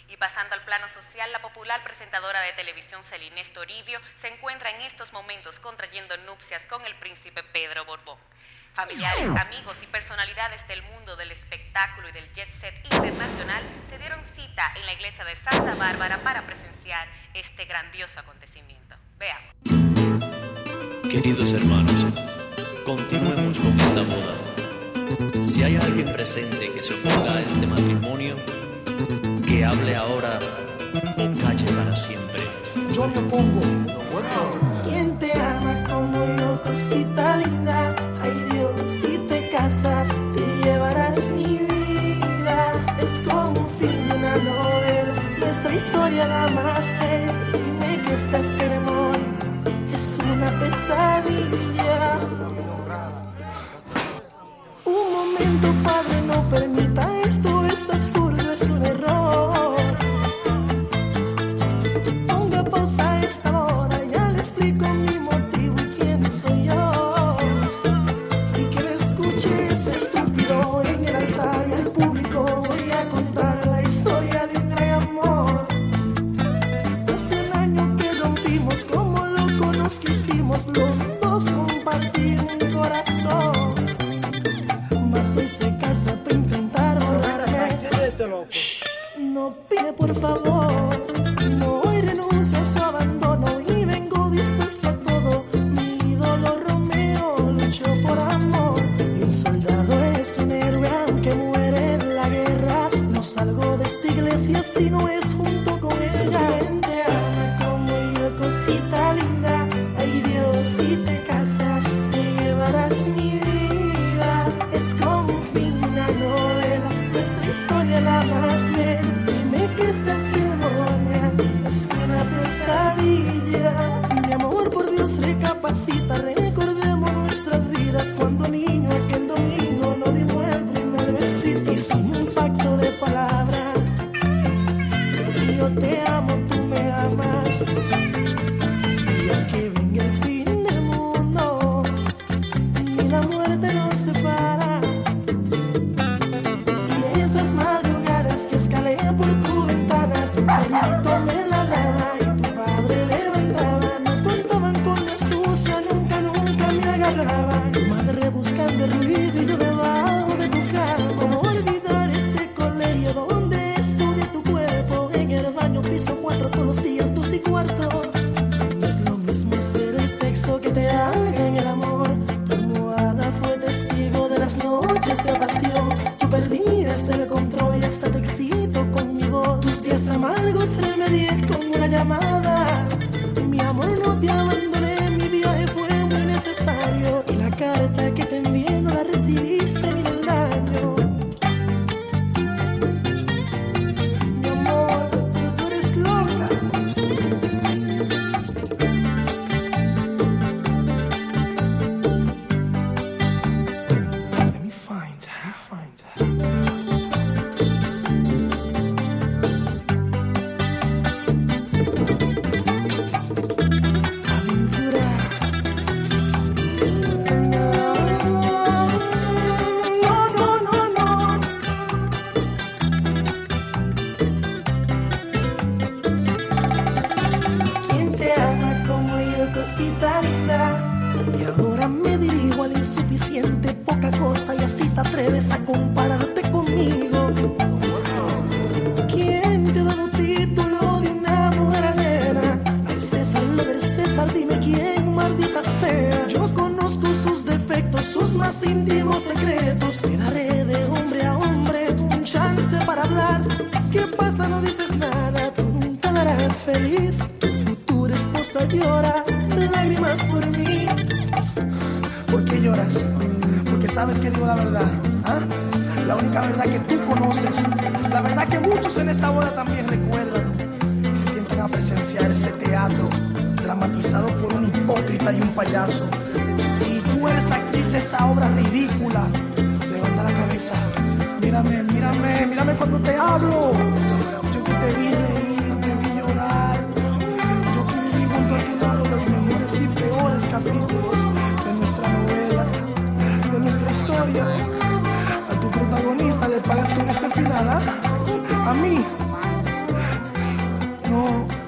Y pasando al plano social, la popular presentadora de televisión Celines Toribio se encuentra en estos momentos contrayendo nupcias con el príncipe Pedro Borbón. Familiares, amigos y personalidades del mundo del espectáculo y del jet set internacional se dieron cita en la iglesia de Santa Bárbara para presenciar este grandioso acontecimiento. Veamos. Queridos hermanos, continuemos con esta boda. Si hay alguien presente que se oponga a este matrimonio, que hable ahora o calle para siempre. Yo me opongo. ¿Quién te ama como yo, cosita linda? Ay Dios, si te casas, te llevarás mi vida. Es como un fin de una novela, nuestra historia la más bella. Dime que esta ceremonia es una pesadilla. Un momento, padre, no permita esto, es absurdo, es un error. Ponga pausa a esta hora, ya le explico mi motivo y quién soy yo. Y que me escuches, estúpido, en el altar y al público voy a contar la historia de un gran amor. Hace un año que rompimos, como locos nos quisimos, los dos compartir un corazón. Mas hoy se casa para intentar borrarme. No pide por favor, no hoy renuncio a su abandono y vengo dispuesto a todo. Mi ídolo Romeo luchó por amor y un soldado es un héroe aunque muere en la guerra. No salgo de esta iglesia si no es junto con ella. Quien te ama como yo, cosita linda. Ay Dios, si te casas te llevarás mi vida. Es como un fin de una novela, nuestra historia la más bella. Dime que esta ceremonia es una pesadilla. Mi amor, por Dios, recapacita, recordemos nuestras vidas. Cuando niño aquel domingo no dimos el primer besito y sin un pacto de palabra. Y yo te amo, tú me amas. Y aunque venga el fin del mundo, ni la muerte nos separa. Y esas madrugadas que escalé por tu ventana, tu perrito me ladraba y tu padre levantaba. No contaban con mi astucia, nunca, nunca me agarraba. Tu madre buscando el ruido y yo debajo de tu cama. ¿Cómo olvidar ese colegio donde estudié tu cuerpo? En el baño piso 4 todos los días, 2 y cuarto. No es lo mismo hacer el sexo que te hagan el amor. Tu almohada fue testigo de las noches de pasión. Tú perdías el control y hasta te excito con mi voz. Tus días amargos remedié con una llamada. Mi amor, no te abandoné, mi viaje fue muy necesario. Y la carta que te envié no la recibiste ni del daño. Mi amor, pero tú eres loca. Let me find her. Aventura. No, no, no, no. ¿Quién te ama como yo, cosita linda? Y ahora me dirijo al insuficiente, poca cosa, y así te atreves a compararte conmigo. ¿Quién te ha dado título de una mujer ajena? Al César lo del César, dime quién, maldita sea. Yo conozco sus defectos, sus más íntimos secretos. Te daré de hombre a hombre un chance para hablar. ¿Qué pasa? No dices nada, tú nunca la harás feliz. Tu futura esposa llora lágrimas por mí. ¿Por qué lloras? Porque sabes que digo la verdad. ¿Ah? La única verdad que tú conoces. La verdad que muchos en esta boda también recuerdan. Y se sienten a presenciar este teatro dramatizado por un hipócrita y un payaso. Si tú eres la actriz de esta obra ridícula, levanta la cabeza. Mírame, mírame, mírame cuando te hablo. Yo que te vi reír, te vi llorar. Yo que viví junto a tu lado los mejores y peores capítulos de nuestra novela, de nuestra historia. A tu protagonista le pagas con este final, ¿ah? A mí no.